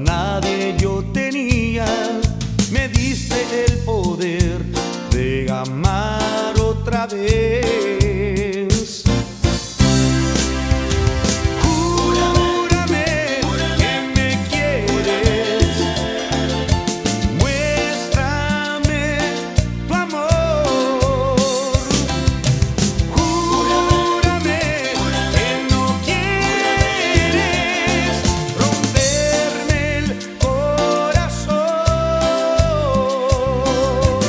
nadie yo tenía, me diste el poder de amar otra vez. Júrame que me quieres, muéstrame tu amor. Júrame que no quieres romperme el corazón.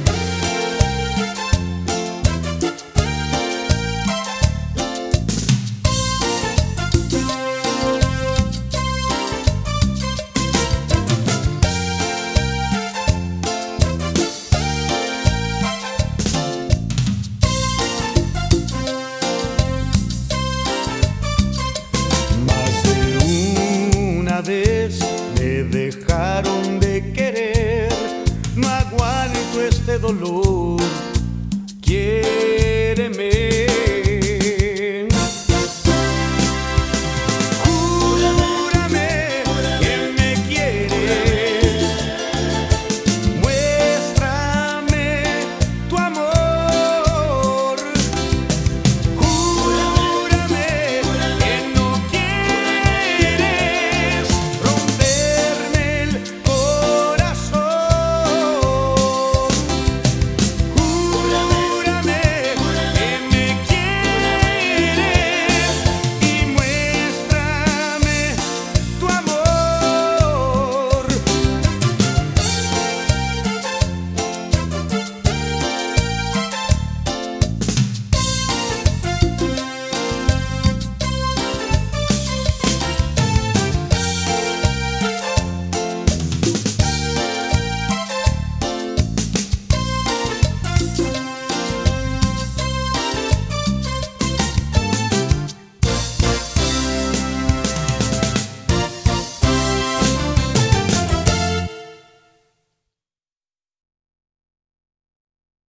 Más de una vez me dejaron de querer, no aguanto este dolor, quiéreme.